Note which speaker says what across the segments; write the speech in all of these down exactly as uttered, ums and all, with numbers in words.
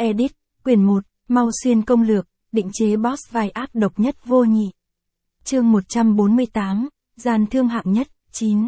Speaker 1: Edit, quyển một, Mau Xuyên công lược, định chế boss vai ác độc nhất vô nhị. Chương một trăm bốn mươi tám, gian thương hạng nhất, chín.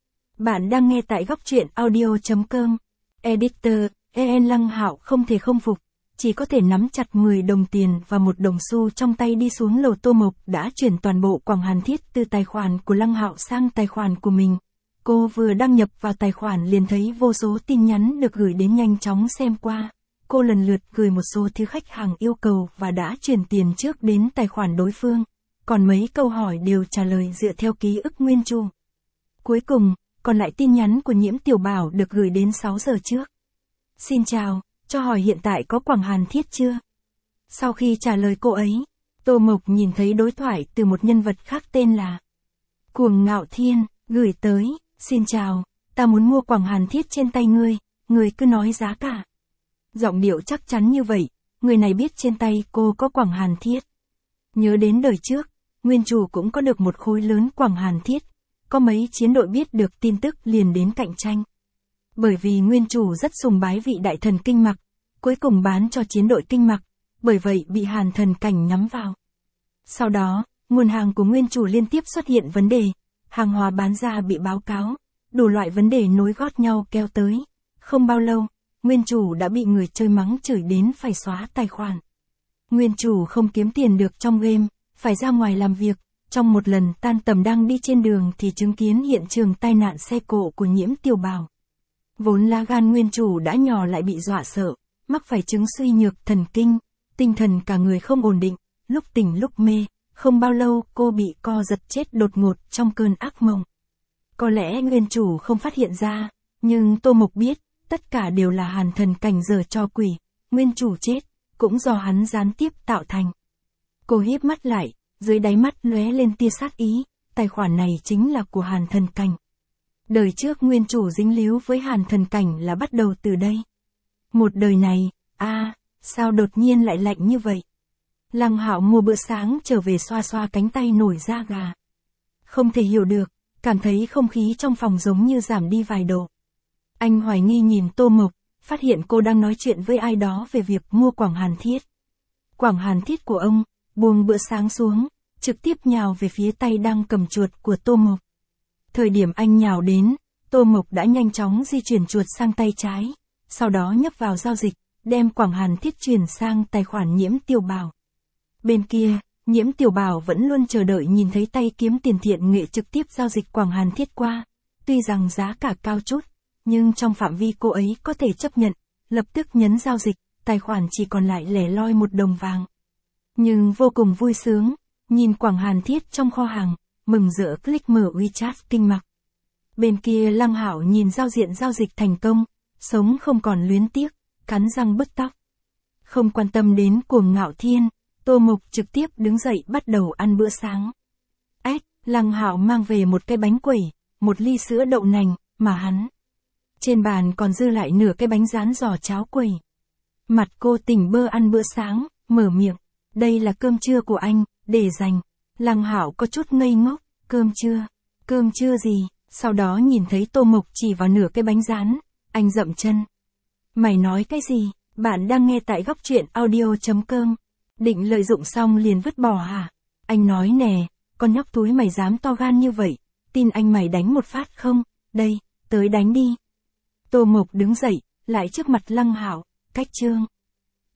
Speaker 1: Bạn đang nghe tại góc truyện audio chấm com. Editor, e en Lăng Hạo không thể không phục, chỉ có thể nắm chặt mười đồng tiền và một đồng xu trong tay đi xuống lầu. Tô Mộc đã chuyển toàn bộ Quảng Hàn Thiết từ tài khoản của Lăng Hạo sang tài khoản của mình. Cô vừa đăng nhập vào tài khoản liền thấy vô số tin nhắn được gửi đến, nhanh chóng xem qua. Cô lần lượt gửi một số thứ khách hàng yêu cầu và đã chuyển tiền trước đến tài khoản đối phương. Còn mấy câu hỏi đều trả lời dựa theo ký ức nguyên chu. Cuối cùng, còn lại tin nhắn của Nhiễm Tiểu Bảo được gửi đến sáu giờ trước. Xin chào, cho hỏi hiện tại có Quảng Hàn Thiết chưa? Sau khi trả lời cô ấy, Tô Mộc nhìn thấy đối thoại từ một nhân vật khác tên là Cuồng Ngạo Thiên, gửi tới, xin chào, ta muốn mua Quảng Hàn Thiết trên tay ngươi, ngươi cứ nói giá cả. Giọng điệu chắc chắn như vậy, người này biết trên tay cô có Quảng Hàn Thiết. Nhớ đến đời trước, nguyên chủ cũng có được một khối lớn Quảng Hàn Thiết, có mấy chiến đội biết được tin tức liền đến cạnh tranh. Bởi vì nguyên chủ rất sùng bái vị đại thần Kinh Mặc, cuối cùng bán cho chiến đội Kinh Mặc, bởi vậy bị Hàn Thần Cảnh nhắm vào. Sau đó, nguồn hàng của nguyên chủ liên tiếp xuất hiện vấn đề, hàng hóa bán ra bị báo cáo, đủ loại vấn đề nối gót nhau kéo tới. Không bao lâu, nguyên chủ đã bị người chơi mắng chửi đến phải xóa tài khoản. Nguyên chủ không kiếm tiền được trong game, phải ra ngoài làm việc. Trong một lần tan tầm đang đi trên đường thì chứng kiến hiện trường tai nạn xe cộ của Nhiễm Tiểu Bảo. Vốn lá gan nguyên chủ đã nhỏ lại bị dọa sợ, mắc phải chứng suy nhược thần kinh, tinh thần cả người không ổn định, lúc tỉnh lúc mê. Không bao lâu cô bị co giật chết đột ngột trong cơn ác mộng. Có lẽ nguyên chủ không phát hiện ra, nhưng Tô Mộc biết, tất cả đều là Hàn Thần Cảnh giở trò quỷ, nguyên chủ chết, cũng do hắn gián tiếp tạo thành. Cô híp mắt lại, dưới đáy mắt lóe lên tia sát ý, tài khoản này chính là của Hàn Thần Cảnh. Đời trước nguyên chủ dính líu với Hàn Thần Cảnh là bắt đầu từ đây. Một đời này, a à, sao đột nhiên lại lạnh như vậy? Lăng Hạo mua bữa sáng trở về xoa xoa cánh tay nổi da gà. Không thể hiểu được, cảm thấy không khí trong phòng giống như giảm đi vài độ. Anh hoài nghi nhìn Tô Mộc, phát hiện cô đang nói chuyện với ai đó về việc mua Quảng Hàn Thiết. Quảng Hàn Thiết của ông, buông bữa sáng xuống, trực tiếp nhào về phía tay đang cầm chuột của Tô Mộc. Thời điểm anh nhào đến, Tô Mộc đã nhanh chóng di chuyển chuột sang tay trái, sau đó nhấp vào giao dịch, đem Quảng Hàn Thiết chuyển sang tài khoản Nhiễm Tiểu Bảo. Bên kia, Nhiễm Tiểu Bảo vẫn luôn chờ đợi nhìn thấy tay kiếm tiền thiện nghệ trực tiếp giao dịch Quảng Hàn Thiết qua. Tuy rằng giá cả cao chút, nhưng trong phạm vi cô ấy có thể chấp nhận, lập tức nhấn giao dịch, tài khoản chỉ còn lại lẻ loi một đồng vàng. Nhưng vô cùng vui sướng, nhìn Quảng Hàn Thiết trong kho hàng, mừng rỡ click mở WeChat Kinh Mặc. Bên kia Lăng Hạo nhìn giao diện giao dịch thành công, sống không còn luyến tiếc, cắn răng bứt tóc. Không quan tâm đến Cuồng Ngạo Thiên, Tô Mộc trực tiếp đứng dậy bắt đầu ăn bữa sáng. Ếch, Lăng Hạo mang về một cái bánh quẩy, một ly sữa đậu nành, mà hắn. Trên bàn còn dư lại nửa cái bánh rán giò cháo quẩy. Mặt cô tỉnh bơ ăn bữa sáng, mở miệng. Đây là cơm trưa của anh, để dành. Lăng Hạo có chút ngây ngốc, cơm trưa, cơm trưa gì, sau đó nhìn thấy Tô Mộc chỉ vào nửa cái bánh rán, anh dậm chân. Mày nói cái gì, bạn đang nghe tại góc truyện audio chấm com. Định lợi dụng xong liền vứt bỏ hả? Anh nói nè, con nhóc túi mày dám to gan như vậy, tin anh mày đánh một phát không? Đây, tới đánh đi. Tô Mộc đứng dậy, lại trước mặt Lăng Hạo, cách chương.